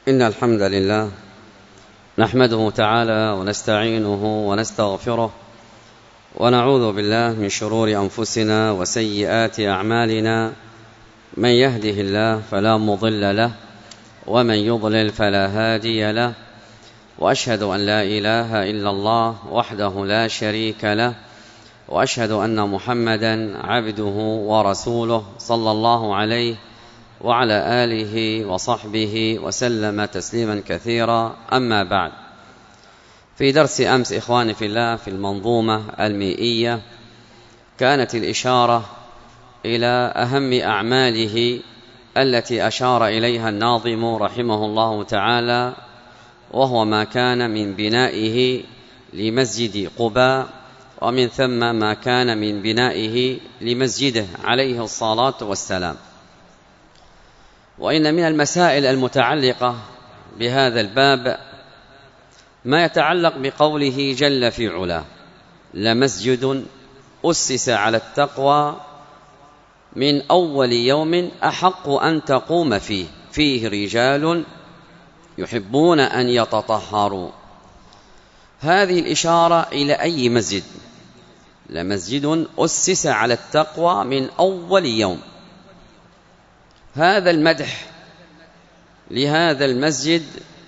إن الحمد لله نحمده تعالى ونستعينه ونستغفره ونعوذ بالله من شرور أنفسنا وسيئات أعمالنا. من يهده الله فلا مضل له ومن يضلل فلا هادي له، وأشهد أن لا إله إلا الله وحده لا شريك له، وأشهد أن محمدا عبده ورسوله صلى الله عليه وعلى آله وصحبه وسلم تسليما كثيرا. أما بعد، في درس أمس إخواني في الله في المنظومة المئية كانت الإشارة إلى أهم أعماله التي أشار إليها الناظم رحمه الله تعالى، وهو ما كان من بنائه لمسجد قباء، ومن ثم ما كان من بنائه لمسجده عليه الصلاة والسلام. وإن من المسائل المتعلقة بهذا الباب ما يتعلق بقوله جل في علاه: لمسجد أسس على التقوى من أول يوم أحق أن تقوم فيه رجال يحبون أن يتطهروا. هذه الإشارة إلى أي مسجد؟ لمسجد أسس على التقوى من أول يوم. هذا المدح لهذا المسجد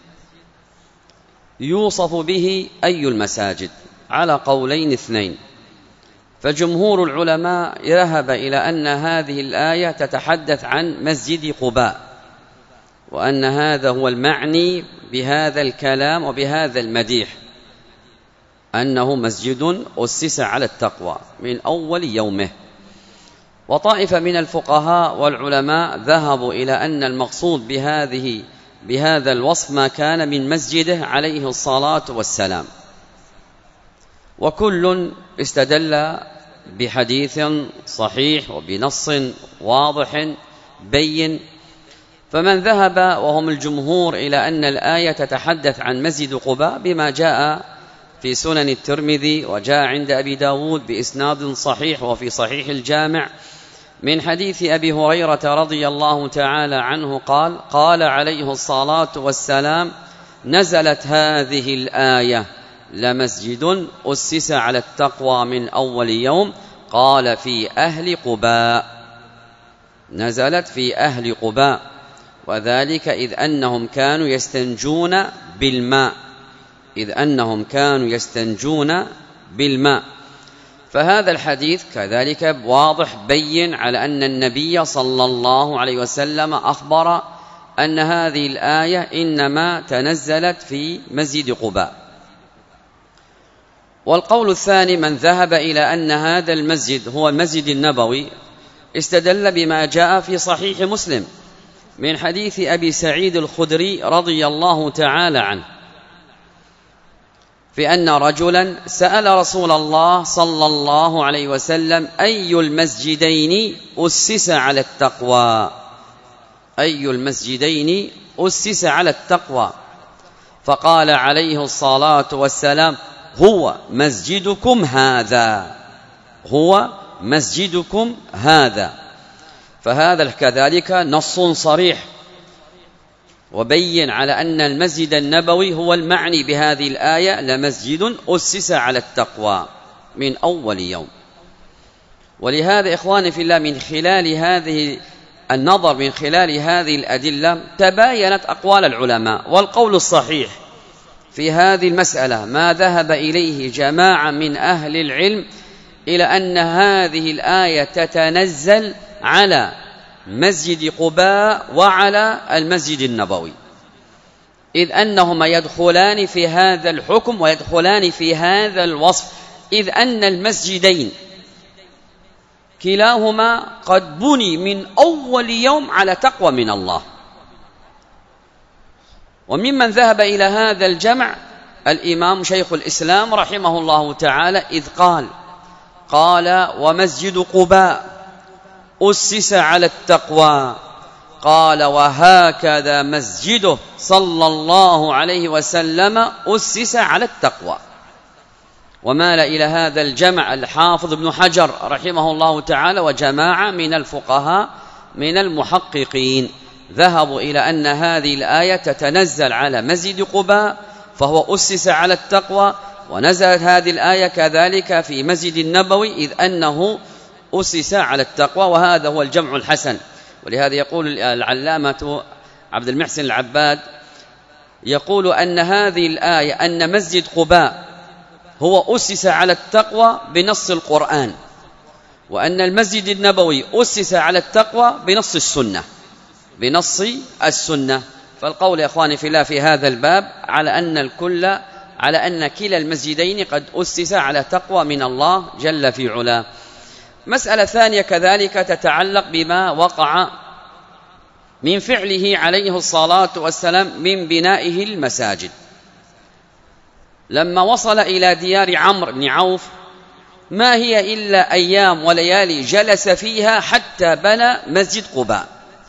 يوصف به أي المساجد على قولين اثنين، فجمهور العلماء ذهب إلى أن هذه الآية تتحدث عن مسجد قباء، وأن هذا هو المعني بهذا الكلام وبهذا المديح، أنه مسجد أسس على التقوى من أول يومه. وطائفة من الفقهاء والعلماء ذهبوا إلى أن المقصود بهذا الوصف ما كان من مسجده عليه الصلاة والسلام. وكل استدل بحديث صحيح وبنص واضح بين. فمن ذهب وهم الجمهور إلى أن الآية تتحدث عن مسجد قباء بما جاء في سنن الترمذي وجاء عند أبي داود بإسناد صحيح وفي صحيح الجامع من حديث أبي هريرة رضي الله تعالى عنه قال عليه الصلاة والسلام: نزلت هذه الآية لمسجد أسس على التقوى من أول يوم، قال في أهل قباء. نزلت في أهل قباء، وذلك إذ أنهم كانوا يستنجون بالماء. فهذا الحديث كذلك واضح بين على أن النبي صلى الله عليه وسلم أخبر أن هذه الآية إنما تنزلت في مسجد قباء. والقول الثاني من ذهب إلى أن هذا المسجد هو المسجد النبوي استدل بما جاء في صحيح مسلم من حديث أبي سعيد الخدري رضي الله تعالى عنه في أن رجلا سأل رسول الله صلى الله عليه وسلم: أي المسجدين أسس على التقوى؟ أي المسجدين أسس على التقوى؟ فقال عليه الصلاة والسلام: هو مسجدكم هذا. فهذا كذلك نص صريح وبين على أن المسجد النبوي هو المعني بهذه الآية لمسجد أسس على التقوى من أول يوم. ولهذا إخواني في الله من خلال هذه الأدلة تباينت أقوال العلماء. والقول الصحيح في هذه المسألة ما ذهب إليه جماعة من أهل العلم إلى أن هذه الآية تتنزل على مسجد قباء وعلى المسجد النبوي، إذ أنهما يدخلان في هذا الحكم ويدخلان في هذا الوصف، إذ أن المسجدين كلاهما قد بني من أول يوم على تقوى من الله. وممن ذهب إلى هذا الجمع الإمام شيخ الإسلام رحمه الله تعالى، إذ قال ومسجد قباء أسس على التقوى، قال وهكذا مسجده صلى الله عليه وسلم أسس على التقوى. ومال إلى هذا الجمع الحافظ ابن حجر رحمه الله تعالى وجماعة من الفقهاء من المحققين، ذهبوا إلى أن هذه الآية تتنزل على مسجد قباء فهو أسس على التقوى، ونزلت هذه الآية كذلك في مسجد النبوي إذ أنه أسس على التقوى، وهذا هو الجمع الحسن. ولهذا يقول العلامة عبد المحسن العباد يقول أن هذه الآية أن مسجد قباء هو أسس على التقوى بنص القرآن، وأن المسجد النبوي أسس على التقوى بنص السنة. فالقول يا أخواني في الله في هذا الباب على أن كلا المسجدين قد أسس على تقوى من الله جل في علاه. مسألة ثانية كذلك تتعلق بما وقع من فعله عليه الصلاة والسلام من بنائه المساجد. لما وصل إلى ديار عمرو بن عوف ما هي إلا أيام وليالي جلس فيها حتى بنى مسجد قباء،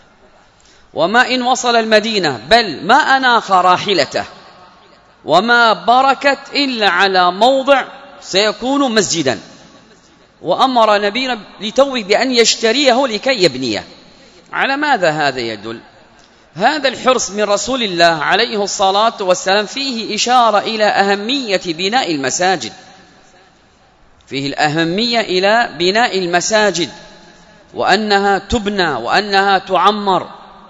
وما إن وصل المدينة بل ما أناخ راحلته وما بركت إلا على موضع سيكون مسجدا، وأمر نبينا لتوه بأن يشتريه لكي يبنيه. على ماذا هذا يدل؟ هذا الحرص من رسول الله عليه الصلاة والسلام فيه إشارة إلى أهمية بناء المساجد، فيه الأهمية إلى بناء المساجد وأنها تبنى وأنها تعمر.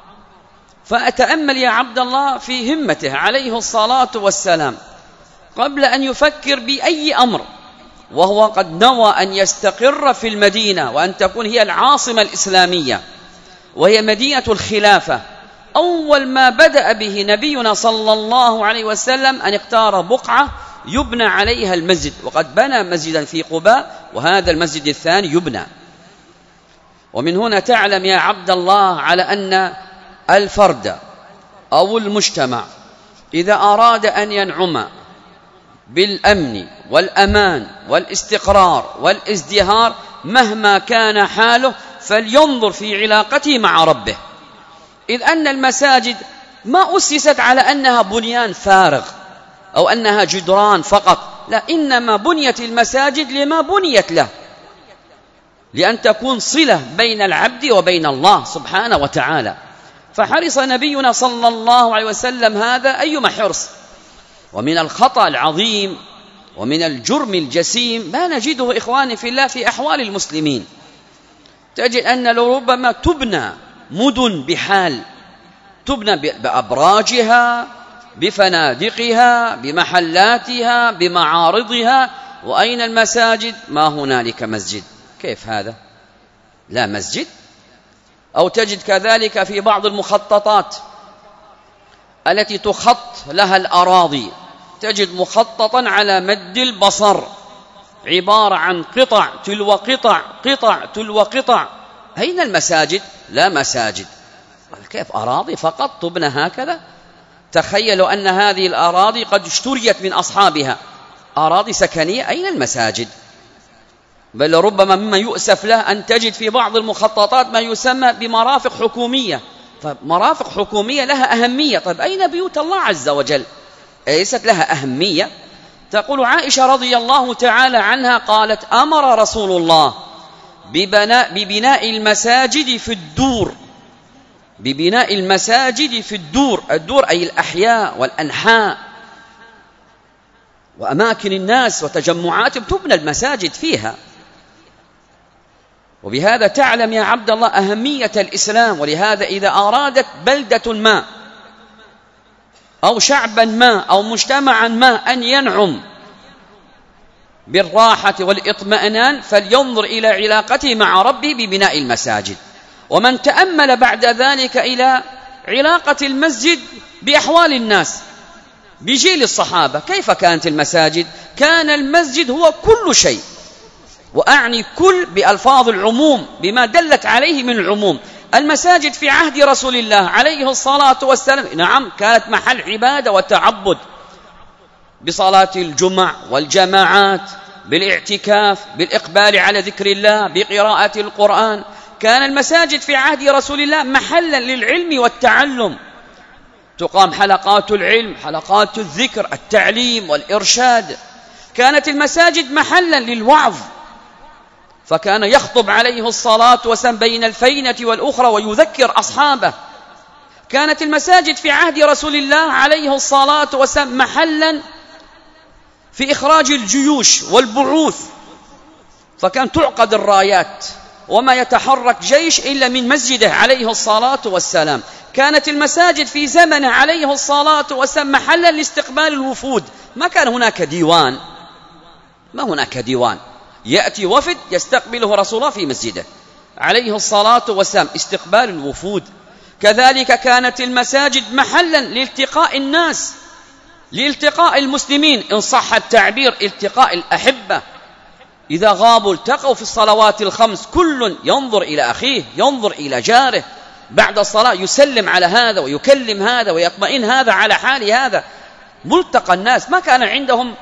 فأتأمل يا عبد الله في همته عليه الصلاة والسلام قبل أن يفكر بأي أمر، وهو قد نوى أن يستقر في المدينة وأن تكون هي العاصمة الإسلامية وهي مدينة الخلافة. أول ما بدأ به نبينا صلى الله عليه وسلم أن اختار بقعة يبنى عليها المسجد، وقد بنى مسجدا في قباء وهذا المسجد الثاني يبنى. ومن هنا تعلم يا عبد الله على أن الفرد أو المجتمع إذا أراد أن ينعم بالأمن والأمان والاستقرار والازدهار مهما كان حاله فلينظر في علاقته مع ربه، إذ أن المساجد ما أسست على أنها بنيان فارغ أو أنها جدران فقط، لا، إنما بنيت المساجد لما بنيت له، لأن تكون صلة بين العبد وبين الله سبحانه وتعالى. فحرص نبينا صلى الله عليه وسلم هذا أيما حرص. ومن الخطأ العظيم ومن الجرم الجسيم ما نجده إخواني في الله في أحوال المسلمين، تجد أن لربما تبنى مدن بحال، تبنى بأبراجها بفنادقها بمحلاتها بمعارضها، وأين المساجد؟ ما هنالك مسجد. كيف هذا؟ لا مسجد. أو تجد كذلك في بعض المخططات التي تخط لها الأراضي تجد مخططا على مد البصر عبارة عن قطع تلو قطع قطع تلو قطع. أين المساجد؟ لا مساجد. كيف أراضي فقط تبنى هكذا؟ تخيلوا أن هذه الأراضي قد اشتريت من أصحابها أراضي سكنية، أين المساجد؟ بل ربما مما يؤسف له أن تجد في بعض المخططات ما يسمى بمرافق حكومية. فمرافق حكومية لها أهمية، طيب أين بيوت الله عز وجل؟ ليست لها أهمية؟ تقول عائشة رضي الله تعالى عنها قالت أمر رسول الله ببناء المساجد في الدور، ببناء المساجد في الدور، الدور أي الأحياء والأنحاء وأماكن الناس وتجمعاتهم تبنى المساجد فيها. وبهذا تعلم يا عبد الله أهمية الإسلام. ولهذا إذا أرادت بلدة ما أو شعبا ما أو مجتمعا ما أن ينعم بالراحة والإطمئنان فلينظر إلى علاقته مع ربه ببناء المساجد. ومن تأمل بعد ذلك إلى علاقة المسجد بأحوال الناس بجيل الصحابة، كيف كانت المساجد؟ كان المسجد هو كل شيء، وأعني كل بألفاظ العموم بما دلت عليه من العموم. المساجد في عهد رسول الله عليه الصلاة والسلام نعم كانت محل عبادة وتعبد بصلاة الجمع والجماعات، بالاعتكاف، بالإقبال على ذكر الله، بقراءة القرآن. كان المساجد في عهد رسول الله محلا للعلم والتعلم، تقام حلقات العلم، حلقات الذكر، التعليم والإرشاد. كانت المساجد محلا للوعظ، فكان يخطب عليه الصلاة والسلام بين الفينة والأخرى ويذكر أصحابه. كانت المساجد في عهد رسول الله عليه الصلاة والسلام محلا في إخراج الجيوش والبعوث، فكان تعقد الرايات وما يتحرك جيش إلا من مسجده عليه الصلاة والسلام. كانت المساجد في زمنه عليه الصلاة والسلام محلا لاستقبال الوفود، ما كان هناك ديوان، ما هناك ديوان، يأتي وفد يستقبله رسول الله في مسجده عليه الصلاة والسلام، استقبال الوفود. كذلك كانت المساجد محلا لالتقاء الناس، لالتقاء المسلمين، إن صح التعبير التقاء الأحبة، إذا غابوا التقوا في الصلوات الخمس، كل ينظر إلى أخيه، ينظر إلى جاره، بعد الصلاة يسلم على هذا ويكلم هذا ويطمئن هذا على حال هذا. ملتقى الناس، ما كان عندهم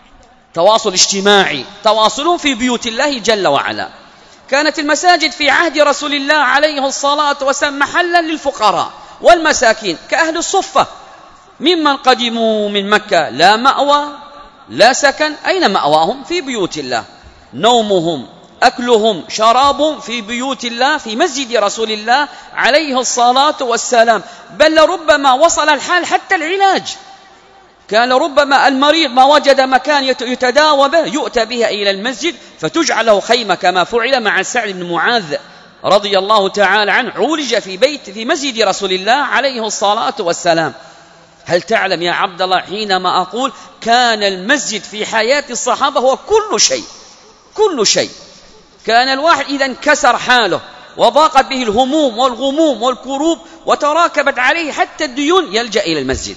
تواصل اجتماعي، تواصلهم في بيوت الله جل وعلا. كانت المساجد في عهد رسول الله عليه الصلاة والسلام محلا للفقراء والمساكين كأهل الصفة، ممن قدموا من مكة لا مأوى لا سكن، أين مأواهم؟ في بيوت الله، نومهم أكلهم شرابهم في بيوت الله، في مسجد رسول الله عليه الصلاة والسلام. بل لربما وصل الحال حتى العلاج، كان ربما المريض ما وجد مكان يتداوى به يؤتى بها إلى المسجد فتجعل له خيمة، كما فعل مع سعد بن معاذ رضي الله تعالى عنه، عولج في مسجد رسول الله عليه الصلاة والسلام. هل تعلم يا عبد الله حينما أقول كان المسجد في حياة الصحابة هو كل شيء، كل شيء. كان الواحد إذا انكسر حاله وضاقت به الهموم والغموم والكروب وتراكبت عليه حتى الديون يلجأ إلى المسجد.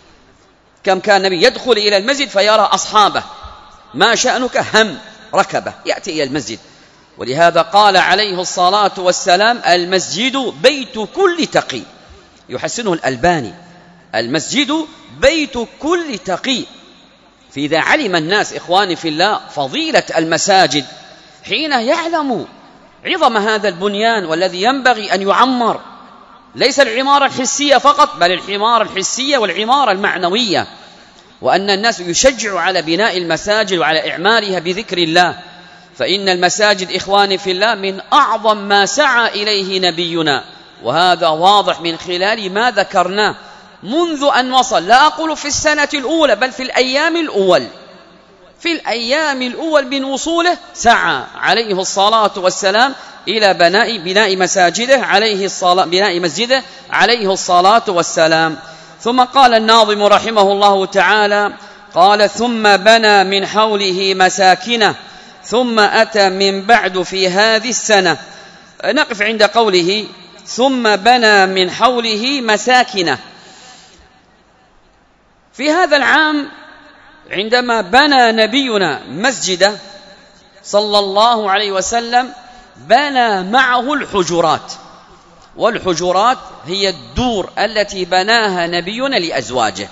كم كان النبي يدخل إلى المسجد فيرى أصحابه، ما شأنك؟ هم ركبه، يأتي إلى المسجد. ولهذا قال عليه الصلاة والسلام المسجد بيت كل تقي، يحسنه الألباني، المسجد بيت كل تقي. فإذا علم الناس إخواني في الله فضيلة المساجد، حين يعلموا عظم هذا البنيان والذي ينبغي أن يعمر، ليس العمارة الحسية فقط، بل العمارة الحسية والعمارة المعنوية، وأن الناس يشجعوا على بناء المساجد وعلى إعمارها بذكر الله. فإن المساجد إخواني في الله من أعظم ما سعى إليه نبينا، وهذا واضح من خلال ما ذكرناه منذ أن وصل، لا أقول في السنة الأولى بل في الأيام الأول، في الأيام الأول من وصوله سعى عليه الصلاة والسلام إلى بناء مساجده بناء مسجده عليه الصلاة والسلام. ثم قال الناظم رحمه الله تعالى قال ثم بنى من حوله مساكنه ثم أتى من بعد في هذه السنة. نقف عند قوله ثم بنى من حوله مساكنه. في هذا العام عندما بنى نبينا مسجده صلى الله عليه وسلم بنى معه الحجرات، والحجرات هي الدور التي بناها نبينا لأزواجه.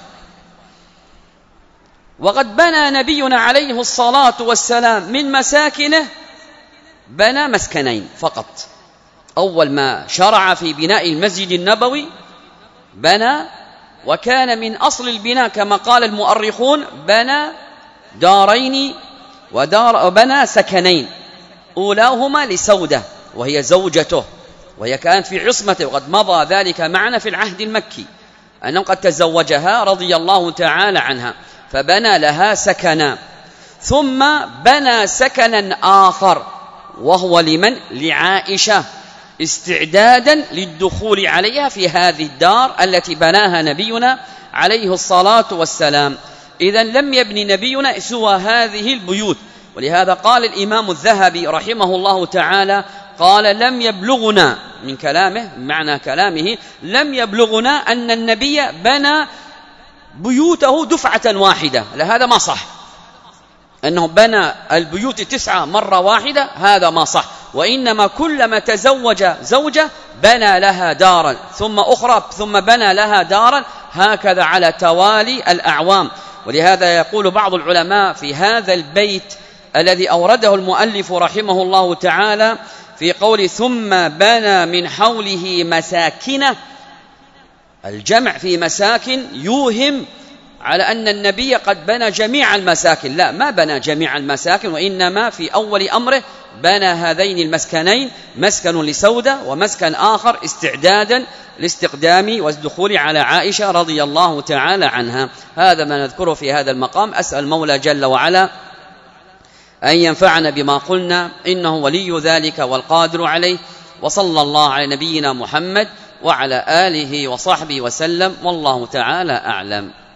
وقد بنى نبينا عليه الصلاة والسلام من مساكنه بنى مسكنين فقط. أول ما شرع في بناء المسجد النبوي بنى، وكان من أصل البناء كما قال المؤرخون بنى دارين وبنى سكنين، أولاهما لسودة وهي زوجته، وهي كانت في عصمته، وقد مضى ذلك معنا في العهد المكي أنه قد تزوجها رضي الله تعالى عنها، فبنى لها سكنا. ثم بنى سكنا آخر وهو لمن؟ لعائشة، استعدادا للدخول عليها في هذه الدار التي بناها نبينا عليه الصلاة والسلام. إذن لم يبني نبينا سوى هذه البيوت. ولهذا قال الإمام الذهبي رحمه الله تعالى قال لم يبلغنا من كلامه، معنى كلامه لم يبلغنا أن النبي بنى بيوته دفعة واحدة، لهذا ما صح أنه بنى البيوت 9 مرة واحدة، هذا ما صح. وإنما كلما تزوج زوجة بنى لها دارا ثم أخرى ثم بنى لها دارا، هكذا على توالي الأعوام. ولهذا يقول بعض العلماء في هذا البيت الذي أورده المؤلف رحمه الله تعالى في قول ثم بنى من حوله مساكنه، الجمع في مساكن يوهم على أن النبي قد بنى جميع المساكن. لا، ما بنى جميع المساكن، وإنما في أول أمره بنى هذين المسكنين، مسكن لسودة ومسكن آخر استعدادا لاستقدام والدخول على عائشة رضي الله تعالى عنها. هذا ما نذكره في هذا المقام. أسأل المولى جل وعلا أن ينفعنا بما قلنا، إنه ولي ذلك والقادر عليه. وصلى الله على نبينا محمد وعلى آله وصحبه وسلم، والله تعالى أعلم.